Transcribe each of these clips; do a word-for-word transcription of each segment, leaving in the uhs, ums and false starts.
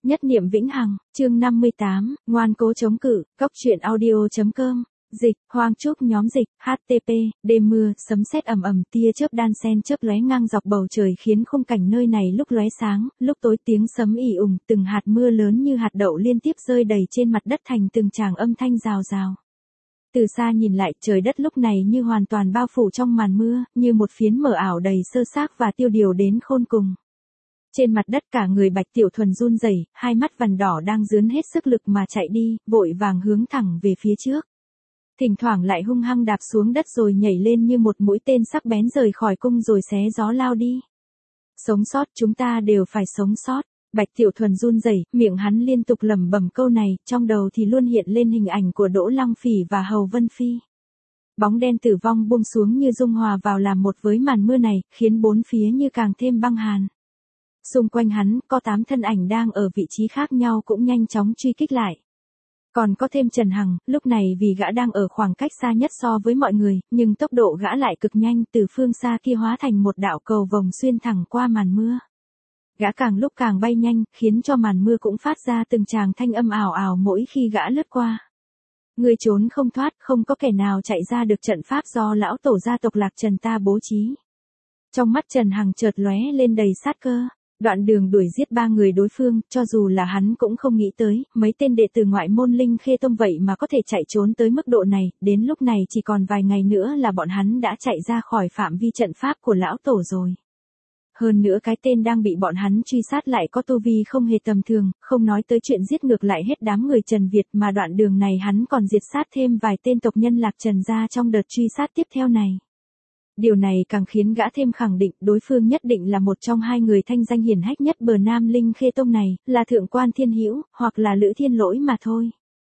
Nhất niệm vĩnh hằng, chương năm mươi tám, ngoan cố chống cự, cốc truyện audio.com, dịch, Hoang Trúc nhóm dịch, hát tê pê, đêm mưa, sấm sét ầm ầm, tia chớp đan xen chớp lóe ngang dọc bầu trời khiến khung cảnh nơi này lúc lóe sáng, lúc tối tiếng sấm ì ùng, từng hạt mưa lớn như hạt đậu liên tiếp rơi đầy trên mặt đất thành từng tràng âm thanh rào rào. Từ xa nhìn lại, trời đất lúc này như hoàn toàn bao phủ trong màn mưa, như một phiến mờ ảo đầy sơ xác và tiêu điều đến khôn cùng. Trên mặt đất cả người Bạch Tiểu Thuần run rẩy, hai mắt vằn đỏ đang dướn hết sức lực mà chạy đi, vội vàng hướng thẳng về phía trước. Thỉnh thoảng lại hung hăng đạp xuống đất rồi nhảy lên như một mũi tên sắc bén rời khỏi cung rồi xé gió lao đi. Sống sót, chúng ta đều phải sống sót. Bạch Tiểu Thuần run rẩy, miệng hắn liên tục lẩm bẩm câu này, trong đầu thì luôn hiện lên hình ảnh của Đỗ Long Phỉ và Hầu Vân Phi. Bóng đen tử vong buông xuống như dung hòa vào làm một với màn mưa này, khiến bốn phía như càng thêm băng hàn. Xung quanh hắn, có tám thân ảnh đang ở vị trí khác nhau cũng nhanh chóng truy kích lại. Còn có thêm Trần Hằng, lúc này vì gã đang ở khoảng cách xa nhất so với mọi người, nhưng tốc độ gã lại cực nhanh, từ phương xa kia hóa thành một đạo cầu vồng xuyên thẳng qua màn mưa. Gã càng lúc càng bay nhanh, khiến cho màn mưa cũng phát ra từng tràng thanh âm ảo ảo mỗi khi gã lướt qua. Người trốn không thoát, không có kẻ nào chạy ra được trận pháp do lão tổ gia tộc Lạc Trần ta bố trí. Trong mắt Trần Hằng chợt lóe lên đầy sát cơ. Đoạn đường đuổi giết ba người đối phương, cho dù là hắn cũng không nghĩ tới, mấy tên đệ tử ngoại môn Linh Khê Tông vậy mà có thể chạy trốn tới mức độ này, đến lúc này chỉ còn vài ngày nữa là bọn hắn đã chạy ra khỏi phạm vi trận pháp của lão tổ rồi. Hơn nữa cái tên đang bị bọn hắn truy sát lại có tu vi không hề tầm thường, không nói tới chuyện giết ngược lại hết đám người Trần Việt mà đoạn đường này hắn còn diệt sát thêm vài tên tộc nhân Lạc Trần ra trong đợt truy sát tiếp theo này. Điều này càng khiến gã thêm khẳng định đối phương nhất định là một trong hai người thanh danh hiển hách nhất bờ Nam Linh Khê Tông này, là Thượng Quan Thiên Hữu, hoặc là Lữ Thiên Lỗi mà thôi.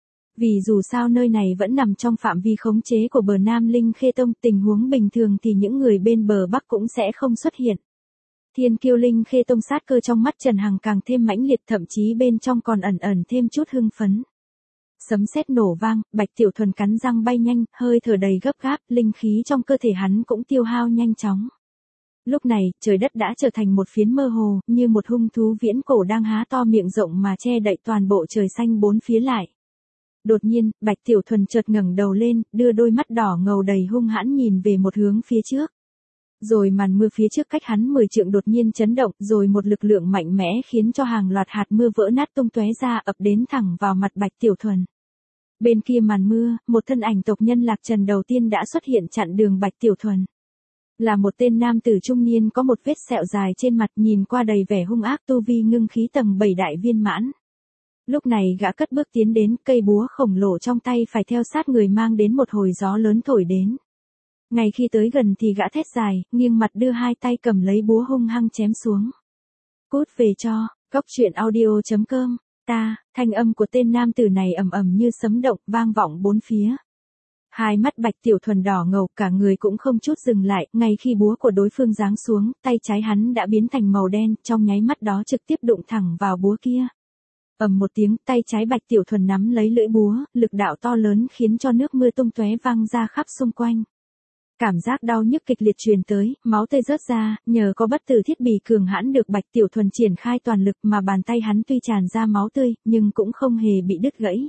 Vì dù sao nơi này vẫn nằm trong phạm vi khống chế của bờ Nam Linh Khê Tông, tình huống bình thường thì những người bên bờ Bắc cũng sẽ không xuất hiện. Thiên Kiêu Linh Khê Tông sát cơ trong mắt Trần Hằng càng thêm mãnh liệt, thậm chí bên trong còn ẩn ẩn thêm chút hưng phấn. Sấm sét nổ vang, Bạch Tiểu Thuần cắn răng bay nhanh, hơi thở đầy gấp gáp, linh khí trong cơ thể hắn cũng tiêu hao nhanh chóng. Lúc này, trời đất đã trở thành một phiến mơ hồ, như một hung thú viễn cổ đang há to miệng rộng mà che đậy toàn bộ trời xanh bốn phía lại. Đột nhiên, Bạch Tiểu Thuần chợt ngẩng đầu lên, đưa đôi mắt đỏ ngầu đầy hung hãn nhìn về một hướng phía trước. Rồi màn mưa phía trước cách hắn mười trượng đột nhiên chấn động, rồi một lực lượng mạnh mẽ khiến cho hàng loạt hạt mưa vỡ nát tung tóe ra ập đến thẳng vào mặt Bạch Tiểu Thuần. Bên kia màn mưa, một thân ảnh tộc nhân Lạc Trần đầu tiên đã xuất hiện chặn đường Bạch Tiểu Thuần. Là một tên nam tử trung niên có một vết sẹo dài trên mặt, nhìn qua đầy vẻ hung ác, tu vi ngưng khí tầng bảy đại viên mãn. Lúc này gã cất bước tiến đến, cây búa khổng lồ trong tay phải theo sát người mang đến một hồi gió lớn thổi đến. Ngay khi tới gần thì gã thét dài, nghiêng mặt đưa hai tay cầm lấy búa hung hăng chém xuống. Cút về cho, cốc truyện audio.com, ta, thanh âm của tên nam tử này ầm ầm như sấm động, vang vọng bốn phía. Hai mắt Bạch Tiểu Thuần đỏ ngầu, cả người cũng không chút dừng lại, ngay khi búa của đối phương giáng xuống, tay trái hắn đã biến thành màu đen, trong nháy mắt đó trực tiếp đụng thẳng vào búa kia. Ầm một tiếng, tay trái Bạch Tiểu Thuần nắm lấy lưỡi búa, lực đạo to lớn khiến cho nước mưa tung tóe văng ra khắp xung quanh. Cảm giác đau nhức kịch liệt truyền tới, máu tươi rớt ra, nhờ có bất tử thiết bị cường hãn được Bạch Tiểu Thuần triển khai toàn lực mà bàn tay hắn tuy tràn ra máu tươi, nhưng cũng không hề bị đứt gãy.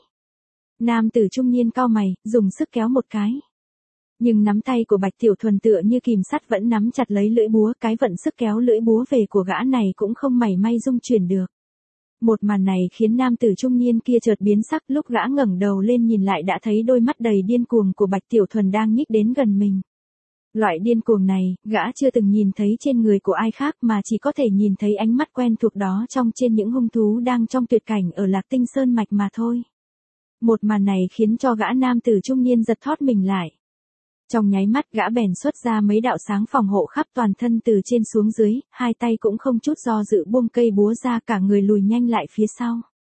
Nam tử trung niên cau mày, dùng sức kéo một cái. Nhưng nắm tay của Bạch Tiểu Thuần tựa như kìm sắt vẫn nắm chặt lấy lưỡi búa, cái vận sức kéo lưỡi búa về của gã này cũng không mảy may dung chuyển được. Một màn này khiến nam tử trung niên kia chợt biến sắc, lúc gã ngẩng đầu lên nhìn lại đã thấy đôi mắt đầy điên cuồng của Bạch Tiểu Thuần đang nhích đến gần mình. Loại điên cuồng này, gã chưa từng nhìn thấy trên người của ai khác mà chỉ có thể nhìn thấy ánh mắt quen thuộc đó trong trên những hung thú đang trong tuyệt cảnh ở Lạc Tinh Sơn Mạch mà thôi. Một màn này khiến cho gã nam tử trung niên giật thót mình lại. Trong nháy mắt gã bèn xuất ra mấy đạo sáng phòng hộ khắp toàn thân từ trên xuống dưới, hai tay cũng không chút do dự buông cây búa ra, cả người lùi nhanh lại phía sau.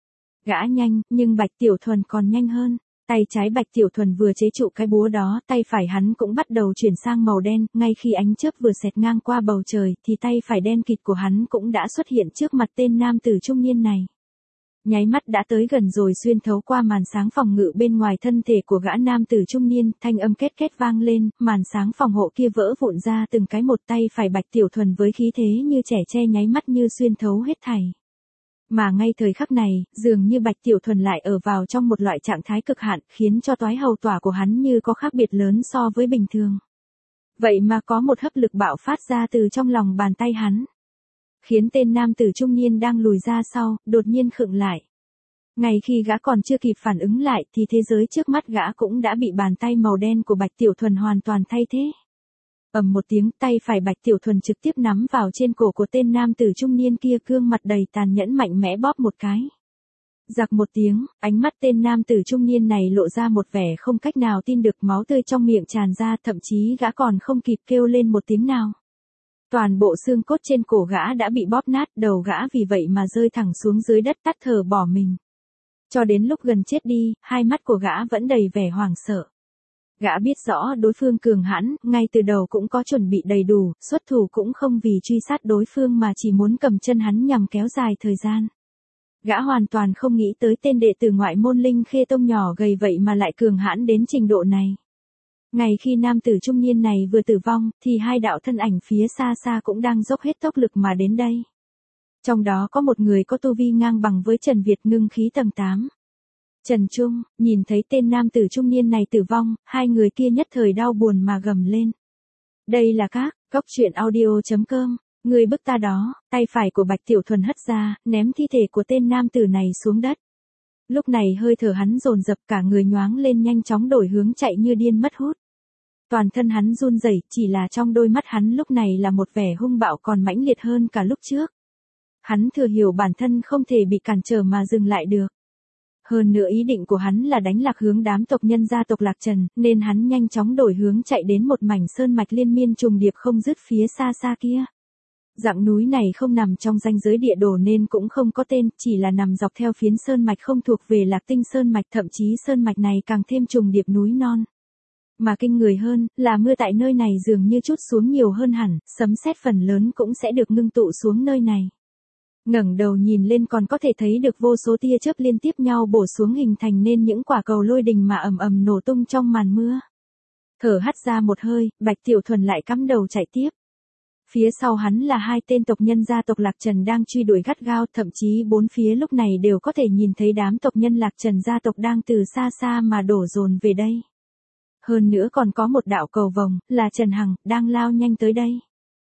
Gã nhanh, nhưng Bạch Tiểu Thuần còn nhanh hơn. Tay trái Bạch Tiểu Thuần vừa chế trụ cái búa đó, tay phải hắn cũng bắt đầu chuyển sang màu đen, ngay khi ánh chớp vừa xẹt ngang qua bầu trời, thì tay phải đen kịt của hắn cũng đã xuất hiện trước mặt tên nam tử trung niên này. Nháy mắt đã tới gần rồi xuyên thấu qua màn sáng phòng ngự bên ngoài thân thể của gã nam tử trung niên, thanh âm két két vang lên, màn sáng phòng hộ kia vỡ vụn ra từng cái, một tay phải Bạch Tiểu Thuần với khí thế như trẻ tre nháy mắt như xuyên thấu hết thảy. Mà ngay thời khắc này, dường như Bạch Tiểu Thuần lại ở vào trong một loại trạng thái cực hạn, khiến cho toái hầu tỏa của hắn như có khác biệt lớn so với bình thường. Vậy mà có một hấp lực bạo phát ra từ trong lòng bàn tay hắn, khiến tên nam tử trung niên đang lùi ra sau, đột nhiên khựng lại. Ngay khi gã còn chưa kịp phản ứng lại thì thế giới trước mắt gã cũng đã bị bàn tay màu đen của Bạch Tiểu Thuần hoàn toàn thay thế. Ầm một tiếng, tay phải Bạch Tiểu Thuần trực tiếp nắm vào trên cổ của tên nam tử trung niên kia, gương mặt đầy tàn nhẫn mạnh mẽ bóp một cái. Rạc một tiếng, ánh mắt tên nam tử trung niên này lộ ra một vẻ không cách nào tin được, máu tươi trong miệng tràn ra, thậm chí gã còn không kịp kêu lên một tiếng nào. Toàn bộ xương cốt trên cổ gã đã bị bóp nát, đầu gã vì vậy mà rơi thẳng xuống dưới đất, tắt thở bỏ mình. Cho đến lúc gần chết đi, hai mắt của gã vẫn đầy vẻ hoảng sợ. Gã biết rõ đối phương cường hãn, ngay từ đầu cũng có chuẩn bị đầy đủ, xuất thủ cũng không vì truy sát đối phương mà chỉ muốn cầm chân hắn nhằm kéo dài thời gian. Gã hoàn toàn không nghĩ tới tên đệ tử ngoại môn Linh Khê Tông nhỏ gầy vậy mà lại cường hãn đến trình độ này. Ngay khi nam tử trung niên này vừa tử vong, thì hai đạo thân ảnh phía xa xa cũng đang dốc hết tốc lực mà đến đây. Trong đó có một người có tu vi ngang bằng với Trần Việt, ngưng khí tầng tám. Trần Trung, nhìn thấy tên nam tử trung niên này tử vong, hai người kia nhất thời đau buồn mà gầm lên. Đây là các, góc truyện audio.com, người bức ta đó, tay phải của Bạch Tiểu Thuần hất ra, ném thi thể của tên nam tử này xuống đất. Lúc này hơi thở hắn dồn dập, cả người nhoáng lên nhanh chóng đổi hướng chạy như điên mất hút. Toàn thân hắn run rẩy, chỉ là trong đôi mắt hắn lúc này là một vẻ hung bạo còn mãnh liệt hơn cả lúc trước. Hắn thừa hiểu bản thân không thể bị cản trở mà dừng lại được. Hơn nữa ý định của hắn là đánh lạc hướng đám tộc nhân gia tộc Lạc Trần, nên hắn nhanh chóng đổi hướng chạy đến một mảnh sơn mạch liên miên trùng điệp không dứt phía xa xa kia. Dặng núi này không nằm trong ranh giới địa đồ nên cũng không có tên, chỉ là nằm dọc theo phiến sơn mạch không thuộc về Lạc Tinh sơn mạch, thậm chí sơn mạch này càng thêm trùng điệp núi non. Mà kinh người hơn, là mưa tại nơi này dường như chút xuống nhiều hơn hẳn, sấm sét phần lớn cũng sẽ được ngưng tụ xuống nơi này. Ngẩng đầu nhìn lên còn có thể thấy được vô số tia chớp liên tiếp nhau bổ xuống hình thành nên những quả cầu lôi đình mà ầm ầm nổ tung trong màn mưa. Thở hắt ra một hơi, Bạch Tiểu Thuần lại cắm đầu chạy tiếp. Phía sau hắn là hai tên tộc nhân gia tộc Lạc Trần đang truy đuổi gắt gao, thậm chí bốn phía lúc này đều có thể nhìn thấy đám tộc nhân Lạc Trần gia tộc đang từ xa xa mà đổ dồn về đây. Hơn nữa còn có một đạo cầu vồng, là Trần Hằng, đang lao nhanh tới đây.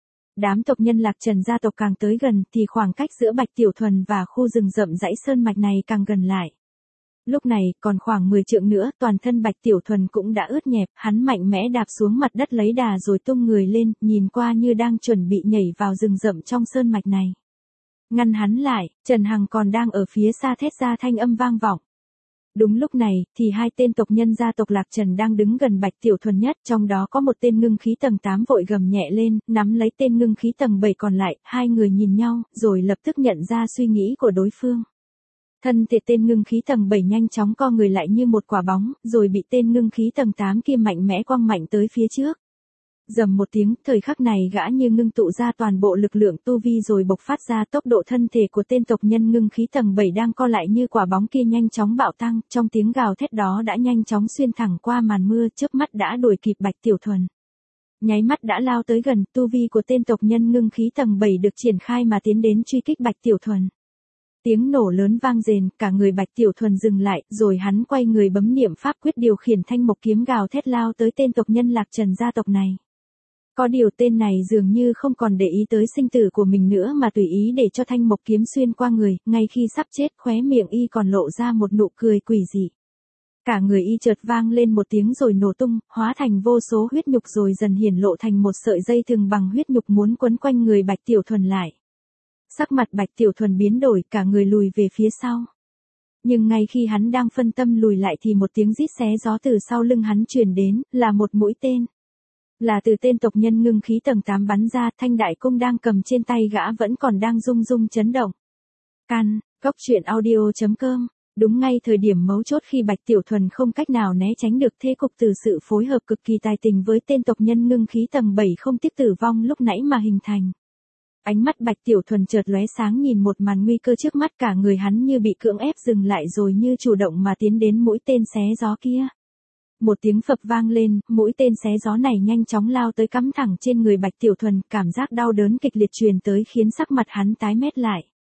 Đám tộc nhân Lạc Trần gia tộc càng tới gần thì khoảng cách giữa Bạch Tiểu Thuần và khu rừng rậm rãi sơn mạch này càng gần lại. Lúc này, còn khoảng mười trượng nữa, toàn thân Bạch Tiểu Thuần cũng đã ướt nhẹp, hắn mạnh mẽ đạp xuống mặt đất lấy đà rồi tung người lên, nhìn qua như đang chuẩn bị nhảy vào rừng rậm trong sơn mạch này. Ngăn hắn lại, Trần Hằng còn đang ở phía xa thét ra thanh âm vang vọng. Đúng lúc này, thì hai tên tộc nhân gia tộc Lạc Trần đang đứng gần Bạch Tiểu Thuần nhất, trong đó có một tên ngưng khí tầng tám vội gầm nhẹ lên, nắm lấy tên ngưng khí tầng bảy còn lại, hai người nhìn nhau, rồi lập tức nhận ra suy nghĩ của đối phương. Thân thể tên ngưng khí tầng bảy nhanh chóng co người lại như một quả bóng, rồi bị tên ngưng khí tầng tám kia mạnh mẽ quăng mạnh tới phía trước. Rầm một tiếng, thời khắc này gã như ngưng tụ ra toàn bộ lực lượng tu vi rồi bộc phát ra, tốc độ thân thể của tên tộc nhân ngưng khí tầng bảy đang co lại như quả bóng kia nhanh chóng bạo tăng, trong tiếng gào thét đó đã nhanh chóng xuyên thẳng qua màn mưa, chớp mắt đã đuổi kịp Bạch Tiểu Thuần. Nháy mắt đã lao tới gần, tu vi của tên tộc nhân ngưng khí tầng bảy được triển khai mà tiến đến truy kích Bạch Tiểu Thuần. Tiếng nổ lớn vang rền, cả người Bạch Tiểu Thuần dừng lại, rồi hắn quay người bấm niệm pháp quyết điều khiển thanh mộc kiếm gào thét lao tới tên tộc nhân Lạc Trần gia tộc này. Có điều tên này dường như không còn để ý tới sinh tử của mình nữa mà tùy ý để cho thanh mộc kiếm xuyên qua người, ngay khi sắp chết khóe miệng y còn lộ ra một nụ cười quỷ dị. Cả người y chợt vang lên một tiếng rồi nổ tung, hóa thành vô số huyết nhục rồi dần hiển lộ thành một sợi dây thừng bằng huyết nhục muốn quấn quanh người Bạch Tiểu Thuần lại. Sắc mặt Bạch Tiểu Thuần biến đổi, cả người lùi về phía sau. Nhưng ngay khi hắn đang phân tâm lùi lại thì một tiếng rít xé gió từ sau lưng hắn truyền đến, là một mũi tên. Là từ tên tộc nhân ngưng khí tầng tám bắn ra, thanh đại cung đang cầm trên tay gã vẫn còn đang rung rung chấn động. Can, góc truyện audio.com, đúng ngay thời điểm mấu chốt khi Bạch Tiểu Thuần không cách nào né tránh được thế cục từ sự phối hợp cực kỳ tài tình với tên tộc nhân ngưng khí tầng bảy không tiếc tử vong lúc nãy mà hình thành. Ánh mắt Bạch Tiểu Thuần chợt lóe sáng nhìn một màn nguy cơ trước mắt, cả người hắn như bị cưỡng ép dừng lại rồi như chủ động mà tiến đến mũi tên xé gió kia. Một tiếng phập vang lên, mũi tên xé gió này nhanh chóng lao tới cắm thẳng trên người Bạch Tiểu Thuần, cảm giác đau đớn kịch liệt truyền tới khiến sắc mặt hắn tái mét lại.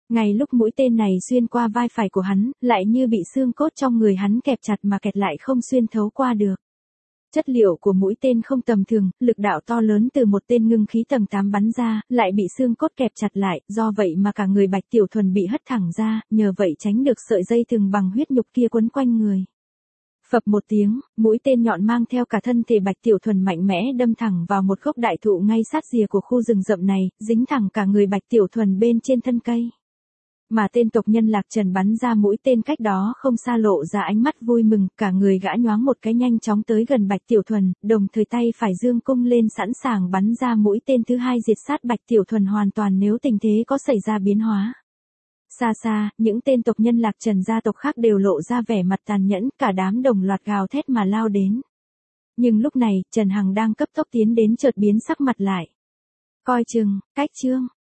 Ngay lúc mũi tên này xuyên qua vai phải của hắn, lại như bị xương cốt trong người hắn kẹp chặt mà kẹt lại không xuyên thấu qua được. Chất liệu của mũi tên không tầm thường, lực đạo to lớn từ một tên ngưng khí tầng tám bắn ra, lại bị xương cốt kẹp chặt lại, do vậy mà cả người Bạch Tiểu Thuần bị hất thẳng ra, nhờ vậy tránh được sợi dây thừng bằng huyết nhục kia quấn quanh người. Phập một tiếng, mũi tên nhọn mang theo cả thân thể Bạch Tiểu Thuần mạnh mẽ đâm thẳng vào một gốc đại thụ ngay sát rìa của khu rừng rậm này, dính thẳng cả người Bạch Tiểu Thuần bên trên thân cây. Mà tên tộc nhân Lạc Trần bắn ra mũi tên cách đó không xa lộ ra ánh mắt vui mừng, cả người gã nhoáng một cái nhanh chóng tới gần Bạch Tiểu Thuần, đồng thời tay phải dương cung lên sẵn sàng bắn ra mũi tên thứ hai diệt sát Bạch Tiểu Thuần hoàn toàn nếu tình thế có xảy ra biến hóa. Xa xa, những tên tộc nhân Lạc Trần gia tộc khác đều lộ ra vẻ mặt tàn nhẫn, cả đám đồng loạt gào thét mà lao đến. Nhưng lúc này, Trần Hằng đang cấp tốc tiến đến chợt biến sắc mặt lại. Coi chừng, cách chương.